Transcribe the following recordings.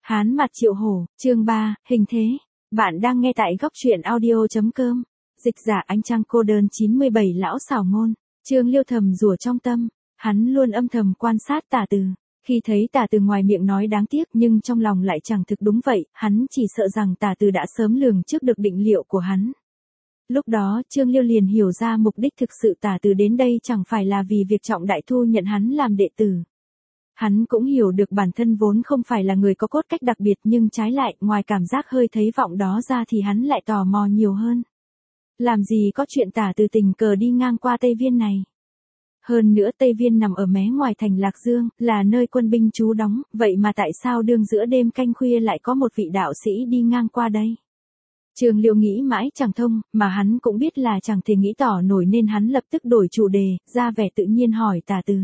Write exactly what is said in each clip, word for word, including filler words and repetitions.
Hán mặt Triệu Hổ, chương ba, hình thế. Bạn đang nghe tại góc truyện audio chấm com. Dịch giả Ánh Trăng cô đơn chín mươi bảy lão xảo ngôn. Trương Liêu thầm rủa trong tâm, hắn luôn âm thầm quan sát Tả Từ. Khi thấy Tả Từ ngoài miệng nói đáng tiếc nhưng trong lòng lại chẳng thực đúng vậy, hắn chỉ sợ rằng Tả Từ đã sớm lường trước được định liệu của hắn. Lúc đó Trương Liêu liền hiểu ra mục đích thực sự Tả Từ đến đây chẳng phải là vì việc Trọng Đại thu nhận hắn làm đệ tử. Hắn cũng hiểu được bản thân vốn không phải là người có cốt cách đặc biệt nhưng trái lại ngoài cảm giác hơi thấy vọng đó ra thì hắn lại tò mò nhiều hơn. Làm gì có chuyện Tả Từ tình cờ đi ngang qua Tây Viên này. Hơn nữa Tây Viên nằm ở mé ngoài thành Lạc Dương, là nơi quân binh trú đóng, vậy mà tại sao đương giữa đêm canh khuya lại có một vị đạo sĩ đi ngang qua đây? Trương Liêu nghĩ mãi chẳng thông, mà hắn cũng biết là chẳng thể nghĩ tỏ nổi nên hắn lập tức đổi chủ đề, ra vẻ tự nhiên hỏi Tả Từ.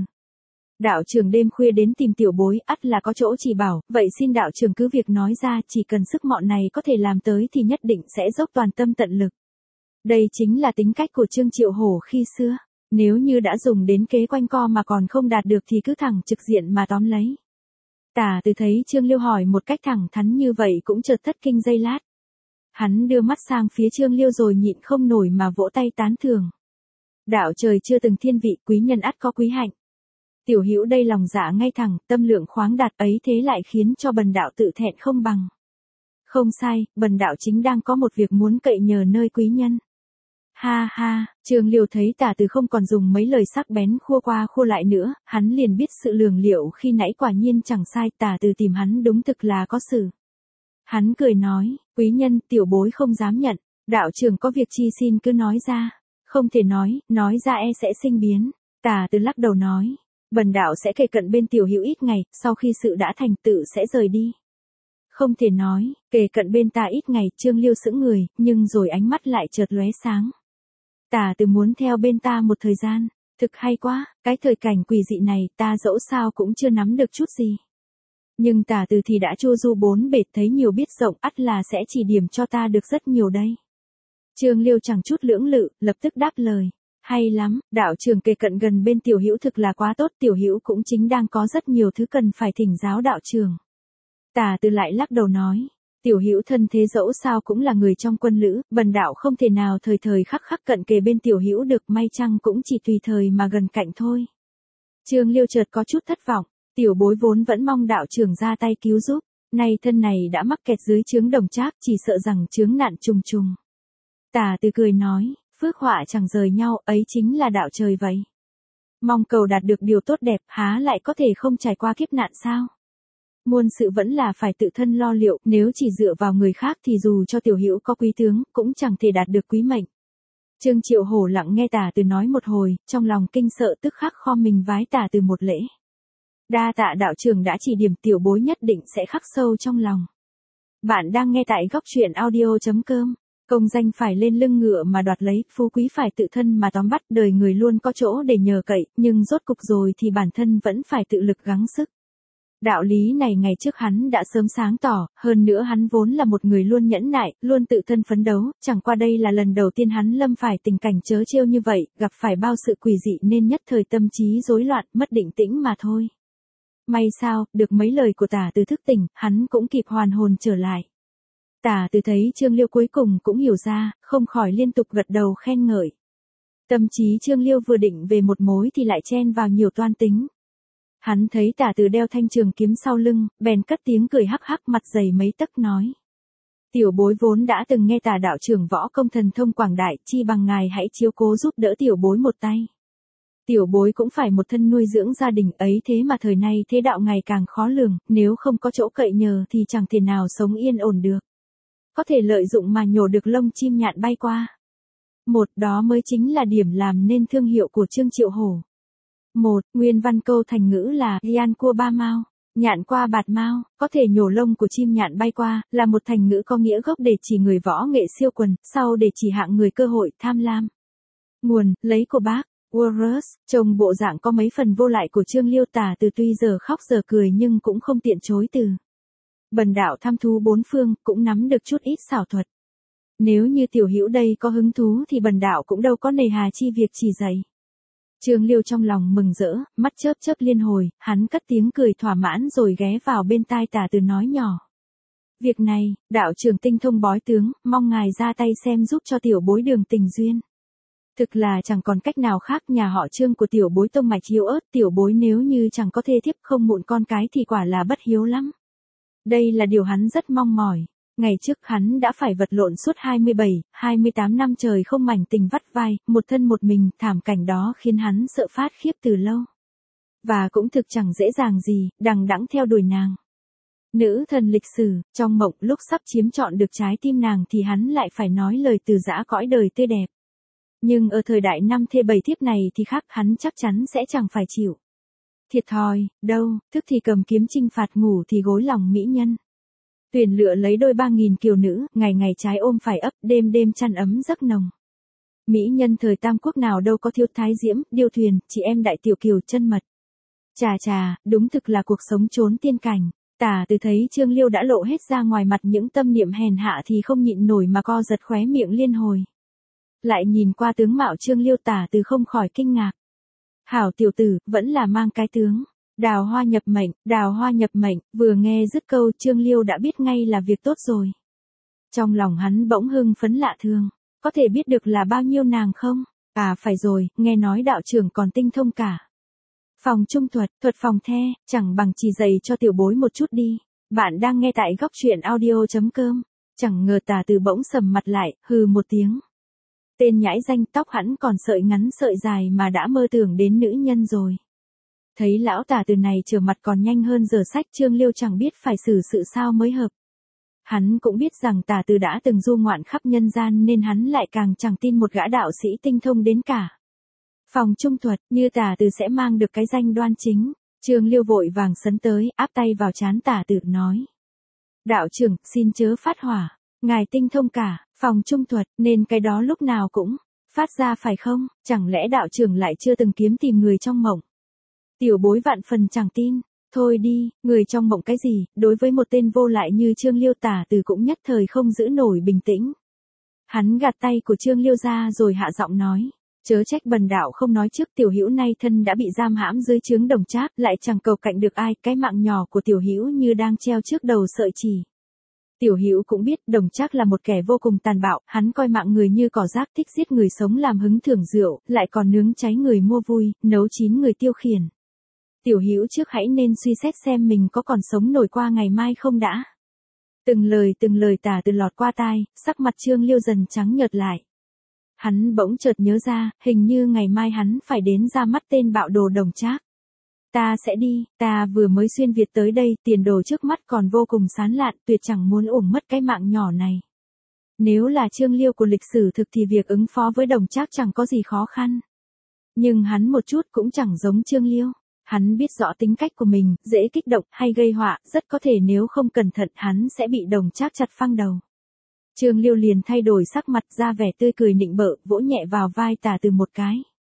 Đạo trưởng đêm khuya đến tìm tiểu bối, ắt là có chỗ chỉ bảo, vậy xin đạo trưởng cứ việc nói ra, chỉ cần sức mọn này có thể làm tới thì nhất định sẽ dốc toàn tâm tận lực. Đây chính là tính cách của Trương Triệu Hổ khi xưa, nếu như đã dùng đến kế quanh co mà còn không đạt được thì cứ thẳng trực diện mà tóm lấy. Tả Từ thấy Trương Liêu hỏi một cách thẳng thắn như vậy cũng chợt thất kinh giây lát. Hắn đưa mắt sang phía Trương Liêu rồi nhịn không nổi mà vỗ tay tán thưởng. Đạo trời chưa từng thiên vị, quý nhân ắt có quý hạnh. Tiểu hữu đây lòng dạ ngay thẳng, tâm lượng khoáng đạt ấy thế lại khiến cho bần đạo tự thẹn không bằng. Không sai, bần đạo chính đang có một việc muốn cậy nhờ nơi quý nhân. Ha ha, Trương Liêu thấy Tả Từ không còn dùng mấy lời sắc bén khua qua khua lại nữa, hắn liền biết sự lường liệu khi nãy quả nhiên chẳng sai, Tả Từ tìm hắn đúng thực là có sự. Hắn cười nói, quý nhân, tiểu bối không dám nhận, đạo trưởng có việc chi xin cứ nói ra, không thể nói, nói ra e sẽ sinh biến. Tả Từ lắc đầu nói. Bần đạo sẽ kề cận bên tiểu hữu ít ngày, sau khi sự đã thành tự sẽ rời đi. Không thể nói, kề cận bên ta ít ngày, Trương Liêu sững người, nhưng rồi ánh mắt lại chợt lóe sáng. Tả Từ muốn theo bên ta một thời gian, thực hay quá, cái thời cảnh quỷ dị này ta dẫu sao cũng chưa nắm được chút gì. Nhưng Tả Từ thì đã chu du bốn bể thấy nhiều biết rộng, ắt là sẽ chỉ điểm cho ta được rất nhiều đây. Trương Liêu chẳng chút lưỡng lự, lập tức đáp lời. Hay lắm, đạo trưởng kề cận gần bên tiểu hữu thực là quá tốt, tiểu hữu cũng chính đang có rất nhiều thứ cần phải thỉnh giáo đạo trưởng. Tả Từ lại lắc đầu nói, tiểu hữu thân thế dẫu sao cũng là người trong quân lữ, bần đạo không thể nào thời thời khắc khắc cận kề bên tiểu hữu được, may chăng cũng chỉ tùy thời mà gần cạnh thôi. Trương Liêu chợt có chút thất vọng, tiểu bối vốn vẫn mong đạo trưởng ra tay cứu giúp, nay thân này đã mắc kẹt dưới chướng đồng trác, chỉ sợ rằng chướng nạn trùng trùng. Tả Từ cười nói. Phước họa chẳng rời nhau, ấy chính là đạo trời vậy. Mong cầu đạt được điều tốt đẹp, há lại có thể không trải qua kiếp nạn sao? Muôn sự vẫn là phải tự thân lo liệu, nếu chỉ dựa vào người khác thì dù cho tiểu hữu có quý tướng, cũng chẳng thể đạt được quý mệnh. Trương Triệu Hổ lặng nghe Tả Từ nói một hồi, trong lòng kinh sợ tức khắc khom mình vái Tả Từ một lễ. Đa tạ đạo trưởng đã chỉ điểm, tiểu bối nhất định sẽ khắc sâu trong lòng. Bạn đang nghe tại góc truyện audio chấm com. Công danh phải lên lưng ngựa mà đoạt lấy, phú quý phải tự thân mà tóm bắt, đời người luôn có chỗ để nhờ cậy, nhưng rốt cục rồi thì bản thân vẫn phải tự lực gắng sức. Đạo lý này ngày trước hắn đã sớm sáng tỏ, hơn nữa hắn vốn là một người luôn nhẫn nại, luôn tự thân phấn đấu, chẳng qua đây là lần đầu tiên hắn lâm phải tình cảnh trớ trêu như vậy, gặp phải bao sự quỷ dị nên nhất thời tâm trí rối loạn, mất định tĩnh mà thôi. May sao, được mấy lời của Tả Từ thức tỉnh, hắn cũng kịp hoàn hồn trở lại. Tả Từ thấy Trương Liêu cuối cùng cũng hiểu ra, không khỏi liên tục gật đầu khen ngợi. Tâm trí Trương Liêu vừa định về một mối thì lại chen vào nhiều toan tính. Hắn thấy Tả Từ đeo thanh trường kiếm sau lưng, bèn cất tiếng cười hắc hắc, mặt dày mấy tấc nói. Tiểu bối vốn đã từng nghe Tả đạo trưởng võ công thần thông quảng đại, chi bằng ngài hãy chiếu cố giúp đỡ tiểu bối một tay. Tiểu bối cũng phải một thân nuôi dưỡng gia đình, ấy thế mà thời nay thế đạo ngày càng khó lường, nếu không có chỗ cậy nhờ thì chẳng thể nào sống yên ổn được. Có thể lợi dụng mà nhổ được lông chim nhạn bay qua. Một, đó mới chính là điểm làm nên thương hiệu của Trương Triệu Hổ. Một, nguyên văn câu thành ngữ là Gian cua ba mao, nhạn qua bạt mao, có thể nhổ lông của chim nhạn bay qua, là một thành ngữ có nghĩa gốc để chỉ người võ nghệ siêu quần, sau để chỉ hạng người cơ hội tham lam. Nguồn, lấy của bác Walrus, trông bộ dạng có mấy phần vô lại của Trương Liêu. Tả Từ tuy giờ khóc giờ cười nhưng cũng không tiện chối từ. Bần đạo thăm thú bốn phương, cũng nắm được chút ít xảo thuật. Nếu như tiểu hữu đây có hứng thú thì bần đạo cũng đâu có nề hà chi việc chỉ dạy. Trương Liêu trong lòng mừng rỡ, mắt chớp chớp liên hồi, hắn cất tiếng cười thỏa mãn rồi ghé vào bên tai Tả Từ nói nhỏ. Việc này, đạo trưởng tinh thông bói tướng, mong ngài ra tay xem giúp cho tiểu bối đường tình duyên. Thực là chẳng còn cách nào khác, nhà họ Trương của tiểu bối tông mạch yếu ớt, tiểu bối nếu như chẳng có thê thiếp không mụn con cái thì quả là bất hiếu lắm. Đây là điều hắn rất mong mỏi. Ngày trước hắn đã phải vật lộn suốt hai mươi bảy, hai mươi tám năm trời không mảnh tình vắt vai, một thân một mình, thảm cảnh đó khiến hắn sợ phát khiếp từ lâu. Và cũng thực chẳng dễ dàng gì, đằng đẵng theo đuổi nàng. Nữ thần lịch sử, trong mộng lúc sắp chiếm trọn được trái tim nàng thì hắn lại phải nói lời từ giã cõi đời tươi đẹp. Nhưng ở thời đại năm thê bảy thiếp này thì khác, hắn chắc chắn sẽ chẳng phải chịu. Thiệt thòi, đâu, thức thì cầm kiếm chinh phạt, ngủ thì gối lòng mỹ nhân. Tuyển lựa lấy đôi ba nghìn kiều nữ, ngày ngày trái ôm phải ấp, đêm đêm chăn ấm giấc nồng. Mỹ nhân thời Tam Quốc nào đâu có thiếu thái diễm, điêu thuyền, chị em đại tiểu kiều chân mật. Chà chà, đúng thực là cuộc sống trốn tiên cảnh. Tả Từ thấy Trương Liêu đã lộ hết ra ngoài mặt những tâm niệm hèn hạ thì không nhịn nổi mà co giật khóe miệng liên hồi. Lại nhìn qua tướng mạo Trương Liêu, Tả Từ không khỏi kinh ngạc. Hảo tiểu tử, vẫn là mang cái tướng. Đào hoa nhập mệnh, đào hoa nhập mệnh, vừa nghe dứt câu Trương Liêu đã biết ngay là việc tốt rồi. Trong lòng hắn bỗng hưng phấn lạ thường, có thể biết được là bao nhiêu nàng không? À phải rồi, nghe nói đạo trưởng còn tinh thông cả. Phòng trung thuật, thuật phòng the, chẳng bằng chỉ dạy cho tiểu bối một chút đi. Bạn đang nghe tại góc truyện audio chấm com. Chẳng ngờ Tả Từ bỗng sầm mặt lại, hừ một tiếng. Tên nhãi danh, tóc hắn còn sợi ngắn sợi dài mà đã mơ tưởng đến nữ nhân rồi. Thấy lão Tả Từ này trở mặt còn nhanh hơn giờ sách, Trương Liêu chẳng biết phải xử sự sao mới hợp. Hắn cũng biết rằng Tả Từ đã từng du ngoạn khắp nhân gian nên hắn lại càng chẳng tin một gã đạo sĩ tinh thông đến cả. Phòng trung thuật, như Tả Từ sẽ mang được cái danh đoan chính. Trương Liêu vội vàng sấn tới, áp tay vào trán Tả Từ nói. Đạo trưởng, xin chớ phát hỏa. Ngài tinh thông cả, phòng trung thuật, nên cái đó lúc nào cũng phát ra phải không? Chẳng lẽ đạo trưởng lại chưa từng kiếm tìm người trong mộng? Tiểu bối vạn phần chẳng tin. Thôi đi, người trong mộng cái gì, đối với một tên vô lại như Trương Liêu, Tả Từ cũng nhất thời không giữ nổi bình tĩnh. Hắn gạt tay của Trương Liêu ra rồi hạ giọng nói. Chớ trách bần đạo không nói trước, tiểu hữu nay thân đã bị giam hãm dưới trướng Đồng Trác, lại chẳng cầu cạnh được ai, cái mạng nhỏ của tiểu hữu như đang treo trước đầu sợi chỉ. Tiểu hữu cũng biết Đồng Trác là một kẻ vô cùng tàn bạo, hắn coi mạng người như cỏ rác, thích giết người sống làm hứng thưởng rượu, lại còn nướng cháy người mua vui, nấu chín người tiêu khiển. Tiểu hữu trước hãy nên suy xét xem mình có còn sống nổi qua ngày mai không đã. Từng lời từng lời Tả Từ lọt qua tai, sắc mặt Trương Liêu dần trắng nhợt lại. Hắn bỗng chợt nhớ ra, hình như ngày mai hắn phải đến ra mắt tên bạo đồ Đồng Trác. Ta sẽ đi, ta vừa mới xuyên Việt tới đây, tiền đồ trước mắt còn vô cùng sán lạn, tuyệt chẳng muốn uổng mất cái mạng nhỏ này. Nếu là Trương Liêu của lịch sử thực thì việc ứng phó với Đồng Trác chẳng có gì khó khăn. Nhưng hắn một chút cũng chẳng giống Trương Liêu. Hắn biết rõ tính cách của mình, dễ kích động hay gây họa, rất có thể nếu không cẩn thận hắn sẽ bị Đồng Trác chặt phăng đầu. Trương Liêu liền thay đổi sắc mặt ra vẻ tươi cười nịnh bợ, vỗ nhẹ vào vai Tả Từ một cái.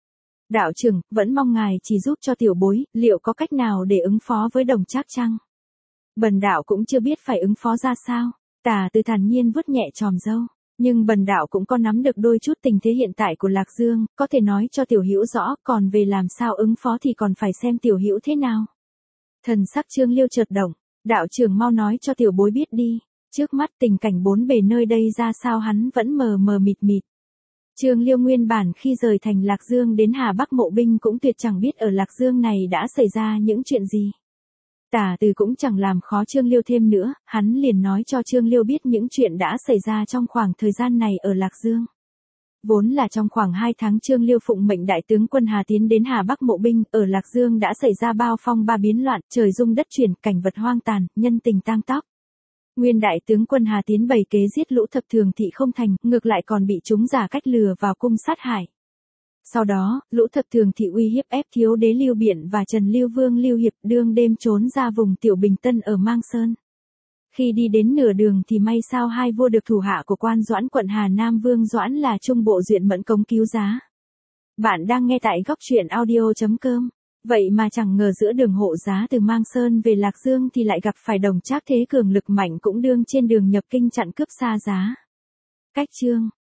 Đạo trưởng, vẫn mong ngài chỉ giúp cho tiểu bối, liệu có cách nào để ứng phó với Đồng Trác chăng? Bần đạo cũng chưa biết phải ứng phó ra sao. Tả Từ thản nhiên vuốt nhẹ chòm râu. Nhưng bần đạo cũng có nắm được đôi chút tình thế hiện tại của Lạc Dương, có thể nói cho tiểu hữu rõ, còn về làm sao ứng phó thì còn phải xem tiểu hữu thế nào. Thần sắc Trương Liêu chợt động, đạo trưởng mau nói cho tiểu bối biết đi. Trước mắt tình cảnh bốn bề nơi đây ra sao hắn vẫn mờ mờ mịt mịt. Trương Liêu nguyên bản khi rời thành Lạc Dương đến Hà Bắc Mộ Binh cũng tuyệt chẳng biết ở Lạc Dương này đã xảy ra những chuyện gì. Tả Từ cũng chẳng làm khó Trương Liêu thêm nữa, hắn liền nói cho Trương Liêu biết những chuyện đã xảy ra trong khoảng thời gian này ở Lạc Dương. Vốn là trong khoảng hai tháng Trương Liêu phụng mệnh đại tướng quân Hà tiến đến Hà Bắc Mộ Binh, ở Lạc Dương đã xảy ra bao phong ba biến loạn, trời rung đất chuyển, cảnh vật hoang tàn, nhân tình tang tóc. Nguyên đại tướng quân Hà tiến bày kế giết Lũ Thập Thường Thị không thành, ngược lại còn bị chúng giả cách lừa vào cung sát hại. Sau đó, Lũ Thập Thường Thị uy hiếp ép thiếu đế Lưu Biện và Trần Lưu Vương Lưu Hiệp đương đêm trốn ra vùng Tiểu Bình Tân ở Mang Sơn. Khi đi đến nửa đường thì may sao hai vua được thủ hạ của quan Doãn quận Hà Nam Vương Doãn là Trung Bộ Duyện Mẫn cống cứu giá. Bạn đang nghe tại góc truyện audio chấm com. Vậy mà chẳng ngờ giữa đường hộ giá từ Mang Sơn về Lạc Dương thì lại gặp phải Đồng Trác thế cường lực mạnh cũng đương trên đường nhập kinh chặn cướp xa giá. Cách chương